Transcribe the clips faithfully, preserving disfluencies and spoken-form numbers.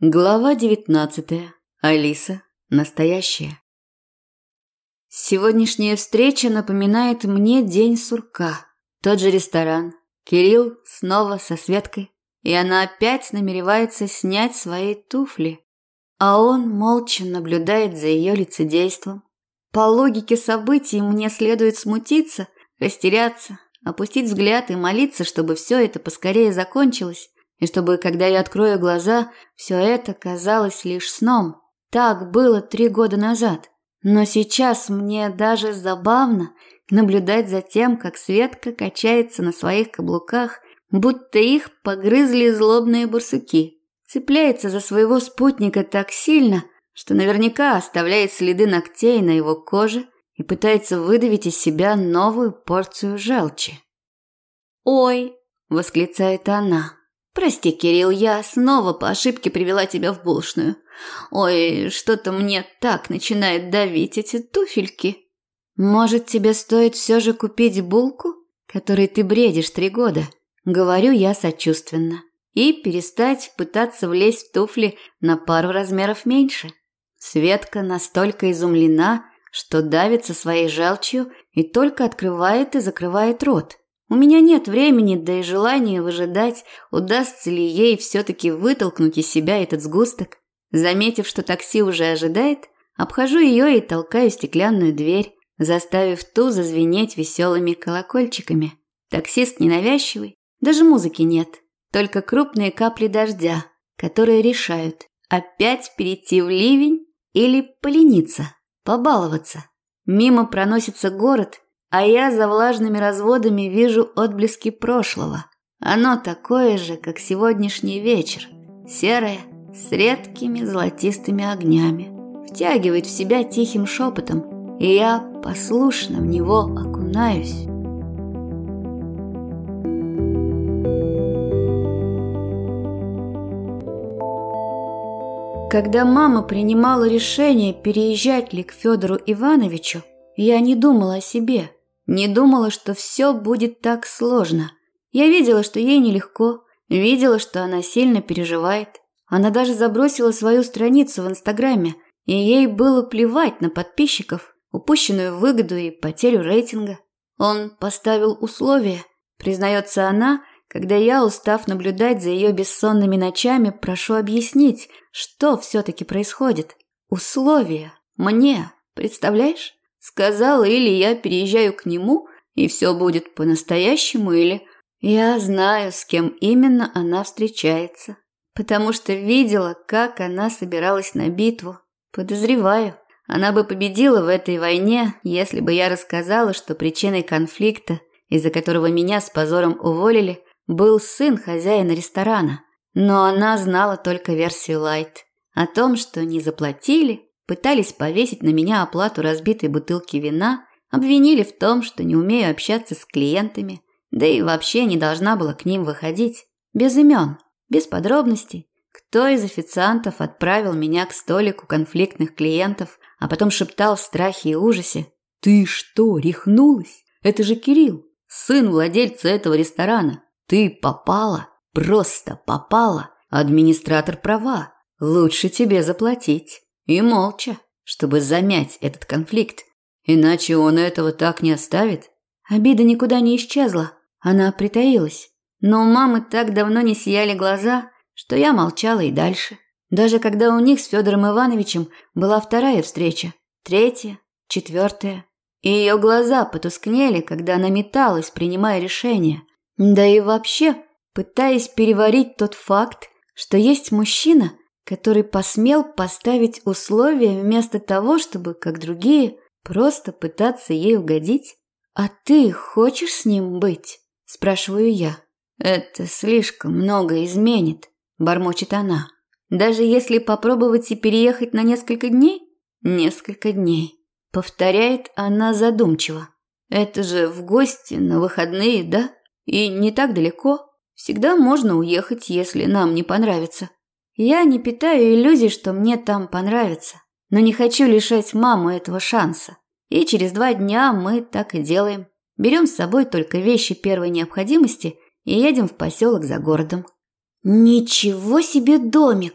Глава девятнадцатая. Алиса. Настоящая. Сегодняшняя встреча напоминает мне день сурка. Тот же ресторан. Кирилл снова со Светкой. И она опять намеревается снять свои туфли. А он молча наблюдает за ее лицедейством. По логике событий мне следует смутиться, растеряться, опустить взгляд и молиться, чтобы все это поскорее закончилось. И чтобы, когда я открою глаза, все это казалось лишь сном. Так было три года назад. Но сейчас мне даже забавно наблюдать за тем, как Светка качается на своих каблуках, будто их погрызли злобные барсуки. Цепляется за своего спутника так сильно, что наверняка оставляет следы ногтей на его коже и пытается выдавить из себя новую порцию желчи. «Ой!» – восклицает она. «Прости, Кирилл, я снова по ошибке привела тебя в булочную. Ой, что-то мне так начинает давить эти туфельки. Может, тебе стоит все же купить булку, которой ты бредишь три года?» Говорю я сочувственно. И перестать пытаться влезть в туфли на пару размеров меньше. Светка настолько изумлена, что давится своей желчью и только открывает и закрывает рот. У меня нет времени, да и желания выжидать, удастся ли ей все-таки вытолкнуть из себя этот сгусток. Заметив, что такси уже ожидает, обхожу ее и толкаю стеклянную дверь, заставив ту зазвенеть веселыми колокольчиками. Таксист ненавязчивый, даже музыки нет, только крупные капли дождя, которые решают, опять перейти в ливень или полениться, побаловаться. Мимо проносится город, а я за влажными разводами вижу отблески прошлого. Оно такое же, как сегодняшний вечер. Серое, с редкими золотистыми огнями. Втягивает в себя тихим шепотом, и я послушно в него окунаюсь. Когда мама принимала решение, переезжать ли к Федору Ивановичу, я не думала о себе. Не думала, что все будет так сложно. Я видела, что ей нелегко, видела, что она сильно переживает. Она даже забросила свою страницу в Инстаграме, и ей было плевать на подписчиков, упущенную выгоду и потерю рейтинга. Он поставил условия, признается она, когда я, устав наблюдать за ее бессонными ночами, прошу объяснить, что все-таки происходит. Условия. Мне. Представляешь? Сказал, или я переезжаю к нему, и все будет по-настоящему, или... Я знаю, с кем именно она встречается, потому что видела, как она собиралась на битву. Подозреваю, она бы победила в этой войне, если бы я рассказала, что причиной конфликта, из-за которого меня с позором уволили, был сын хозяина ресторана. Но она знала только версию лайт. О том, что не заплатили, пытались повесить на меня оплату разбитой бутылки вина, обвинили в том, что не умею общаться с клиентами, да и вообще не должна была к ним выходить. Без имен, без подробностей. Кто из официантов отправил меня к столику конфликтных клиентов, а потом шептал в страхе и ужасе: «Ты что, рехнулась? Это же Кирилл, сын владельца этого ресторана. Ты попала, просто попала. Администратор права. Лучше тебе заплатить». И молча, чтобы замять этот конфликт. Иначе он этого так не оставит. Обида никуда не исчезла. Она притаилась. Но у мамы так давно не сияли глаза, что я молчала и дальше. Даже когда у них с Федором Ивановичем была вторая встреча, третья, четвертая. И ее глаза потускнели, когда она металась, принимая решение. Да и вообще, пытаясь переварить тот факт, что есть мужчина, который посмел поставить условия вместо того, чтобы, как другие, просто пытаться ей угодить. «А ты хочешь с ним быть?» – спрашиваю я. «Это слишком много изменит», – бормочет она. «Даже если попробовать и переехать на несколько дней?» «Несколько дней», – повторяет она задумчиво. «Это же в гости на выходные, да? И не так далеко. Всегда можно уехать, если нам не понравится». Я не питаю иллюзий, что мне там понравится, но не хочу лишать маму этого шанса. И через два дня мы так и делаем. Берем с собой только вещи первой необходимости и едем в поселок за городом. «Ничего себе домик!» –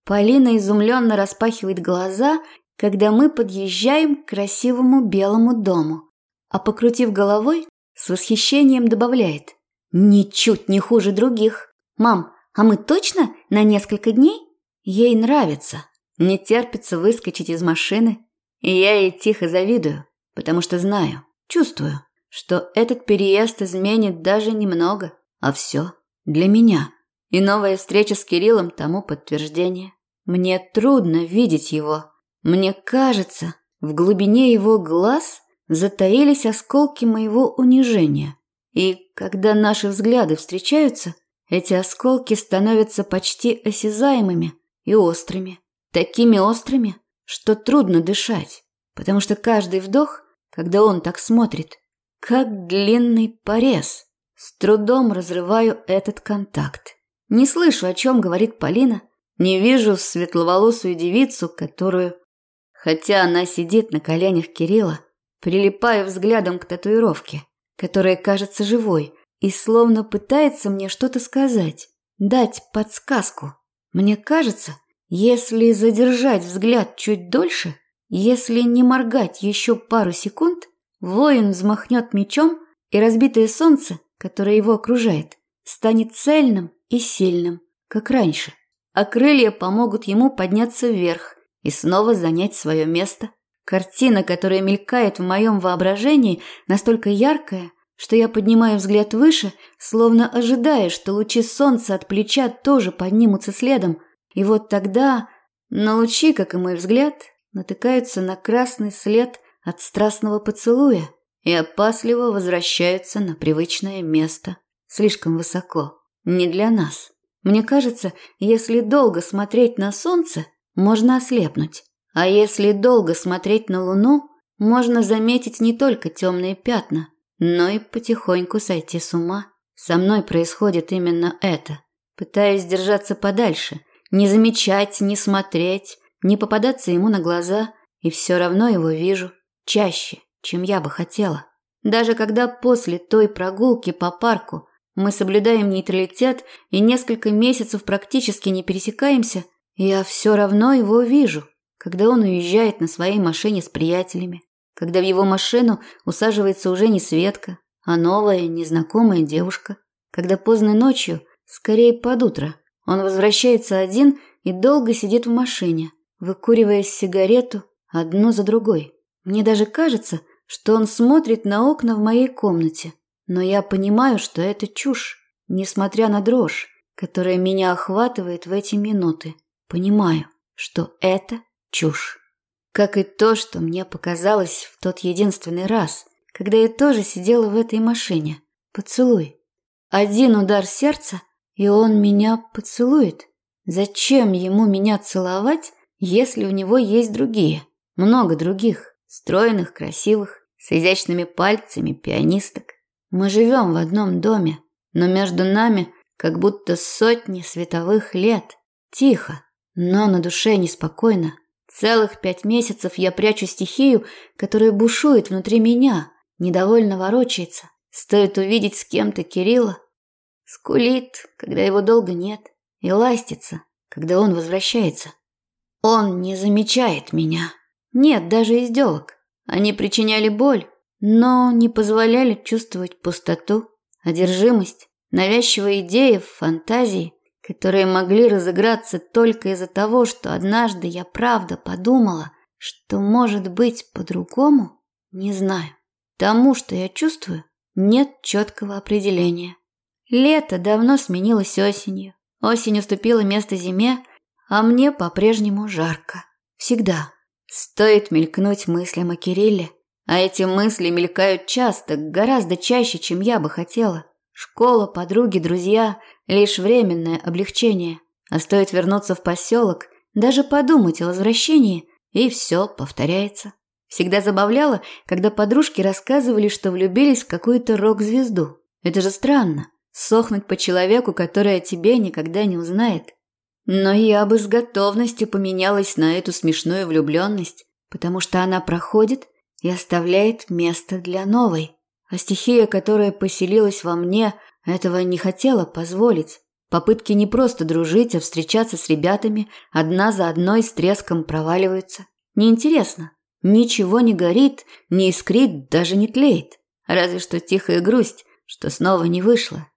Полина изумленно распахивает глаза, когда мы подъезжаем к красивому белому дому, а покрутив головой, с восхищением добавляет: «Ничуть не хуже других. Мам, а мы точно на несколько дней?» Ей нравится, не терпится выскочить из машины, и я ей тихо завидую, потому что знаю, чувствую, что этот переезд изменит даже немного, а все для меня. И новая встреча с Кириллом тому подтверждение. Мне трудно видеть его. Мне кажется, в глубине его глаз затаились осколки моего унижения. И когда наши взгляды встречаются, эти осколки становятся почти осязаемыми и острыми. Такими острыми, что трудно дышать, потому что каждый вдох, когда он так смотрит, как длинный порез. С трудом разрываю этот контакт. Не слышу, о чем говорит Полина, не вижу светловолосую девицу, которую, хотя она сидит на коленях Кирилла, прилипаю взглядом к татуировке, которая кажется живой и словно пытается мне что-то сказать, дать подсказку. Мне кажется, если задержать взгляд чуть дольше, если не моргать еще пару секунд, воин взмахнет мечом, и разбитое солнце, которое его окружает, станет цельным и сильным, как раньше, а крылья помогут ему подняться вверх и снова занять свое место. Картина, которая мелькает в моем воображении, настолько яркая, что я поднимаю взгляд выше, словно ожидая, что лучи солнца от плеча тоже поднимутся следом. И вот тогда на лучи, как и мой взгляд, натыкаются на красный след от страстного поцелуя и опасливо возвращаются на привычное место. Слишком высоко. Не для нас. Мне кажется, если долго смотреть на солнце, можно ослепнуть. А если долго смотреть на луну, можно заметить не только темные пятна, но и потихоньку сойти с ума. Со мной происходит именно это. Пытаюсь держаться подальше, не замечать, не смотреть, не попадаться ему на глаза, и все равно его вижу чаще, чем я бы хотела. Даже когда после той прогулки по парку мы соблюдаем нейтралитет и несколько месяцев практически не пересекаемся, я все равно его вижу, когда он уезжает на своей машине с приятелями, когда в его машину усаживается уже не Светка, а новая, незнакомая девушка, когда поздно ночью, скорее под утро, он возвращается один и долго сидит в машине, выкуривая сигарету одну за другой. Мне даже кажется, что он смотрит на окна в моей комнате, но я понимаю, что это чушь, несмотря на дрожь, которая меня охватывает в эти минуты. Понимаю, что это чушь. Как и то, что мне показалось в тот единственный раз, когда я тоже сидела в этой машине. Поцелуй. Один удар сердца, и он меня поцелует. Зачем ему меня целовать, если у него есть другие? Много других, стройных, красивых, с изящными пальцами пианисток. Мы живем в одном доме, но между нами как будто сотни световых лет. Тихо, но на душе неспокойно. Целых пять месяцев я прячу стихию, которая бушует внутри меня, недовольно ворочается. Стоит увидеть с кем-то Кирилла. Скулит, когда его долго нет, и ластится, когда он возвращается. Он не замечает меня. Нет даже издевок. Они причиняли боль, но не позволяли чувствовать пустоту, одержимость, навязчивые идеи, фантазии, которые могли разыграться только из-за того, что однажды я правда подумала, что может быть по-другому, не знаю. Тому, что я чувствую, нет четкого определения. Лето давно сменилось осенью. Осень уступила место зиме, а мне по-прежнему жарко. Всегда. Стоит мелькнуть мыслям о Кирилле, а эти мысли мелькают часто, гораздо чаще, чем я бы хотела. Школа, подруги, друзья – лишь временное облегчение. А стоит вернуться в поселок, даже подумать о возвращении, и все повторяется. Всегда забавляло, когда подружки рассказывали, что влюбились в какую-то рок-звезду. Это же странно – сохнуть по человеку, который о тебе никогда не узнает. Но я бы с готовностью поменялась на эту смешную влюбленность, потому что она проходит и оставляет место для новой. А стихия, которая поселилась во мне, этого не хотела позволить. Попытки не просто дружить, а встречаться с ребятами одна за одной с треском проваливаются. Неинтересно. Ничего не горит, не искрит, даже не тлеет. Разве что тихая грусть, что снова не вышло.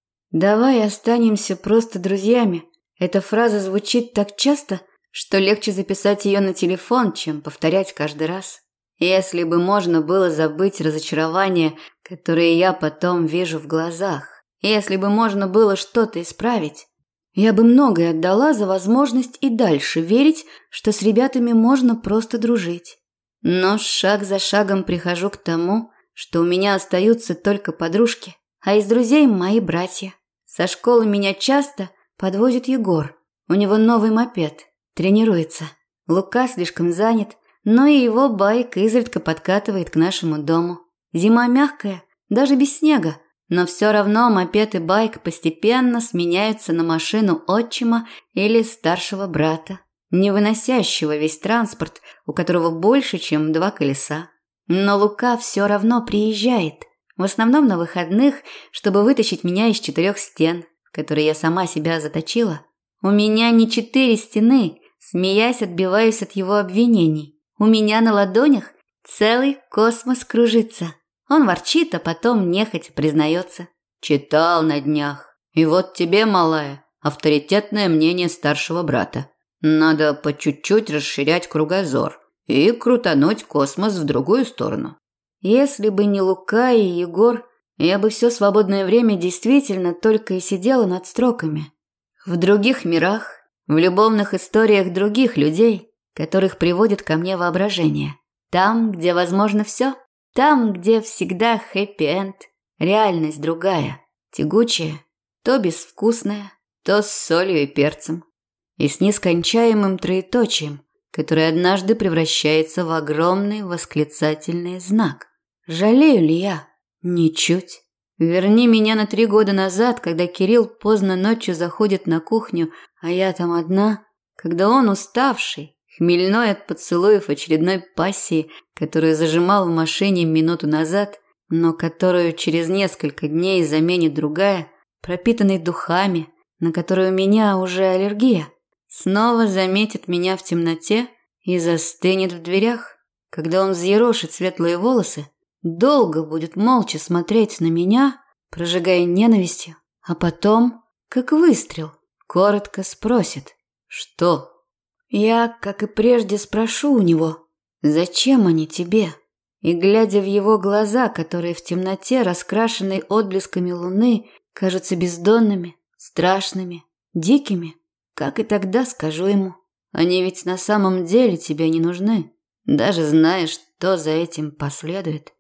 «Давай останемся просто друзьями». Эта фраза звучит так часто, что легче записать ее на телефон, чем повторять каждый раз. Если бы можно было забыть разочарование, которое я потом вижу в глазах, если бы можно было что-то исправить, я бы многое отдала за возможность и дальше верить, что с ребятами можно просто дружить. Но шаг за шагом прихожу к тому, что у меня остаются только подружки, а из друзей мои братья. Со школы меня часто подвозит Егор. У него новый мопед, тренируется. Лука слишком занят, но и его байк изредка подкатывает к нашему дому. Зима мягкая, даже без снега, но все равно мопед и байк постепенно сменяются на машину отчима или старшего брата, не выносящего весь транспорт, у которого больше, чем два колеса. Но Лука все равно приезжает, в основном на выходных, чтобы вытащить меня из четырех стен, в которые я сама себя заточила. У меня не четыре стены, смеясь, отбиваюсь от его обвинений. У меня на ладонях целый космос кружится. Он ворчит, а потом нехотя признается. Читал на днях. И вот тебе, малая, авторитетное мнение старшего брата. Надо по чуть-чуть расширять кругозор и крутануть космос в другую сторону. Если бы не Лука и Егор, я бы все свободное время действительно только и сидела над строками. В других мирах, в любовных историях других людей, которых приводит ко мне воображение. Там, где возможно все. Там, где всегда хэппи-энд, реальность другая, тягучая, то безвкусная, то с солью и перцем, и с нескончаемым троеточием, который однажды превращается в огромный восклицательный знак. Жалею ли я? Ничуть. Верни меня на три года назад, когда Кирилл поздно ночью заходит на кухню, а я там одна, когда он уставший, хмельной от поцелуев очередной пассии, которую зажимал в машине минуту назад, но которую через несколько дней заменит другая, пропитанной духами, на которую у меня уже аллергия, снова заметит меня в темноте и застынет в дверях, когда он взъерошит светлые волосы, долго будет молча смотреть на меня, прожигая ненавистью, а потом, как выстрел, коротко спросит: «Что?» Я, как и прежде, спрошу у него: «Зачем они тебе?» И, глядя в его глаза, которые в темноте, раскрашенной отблесками луны, кажутся бездонными, страшными, дикими, как и тогда скажу ему: «Они ведь на самом деле тебе не нужны, даже зная, что за этим последует».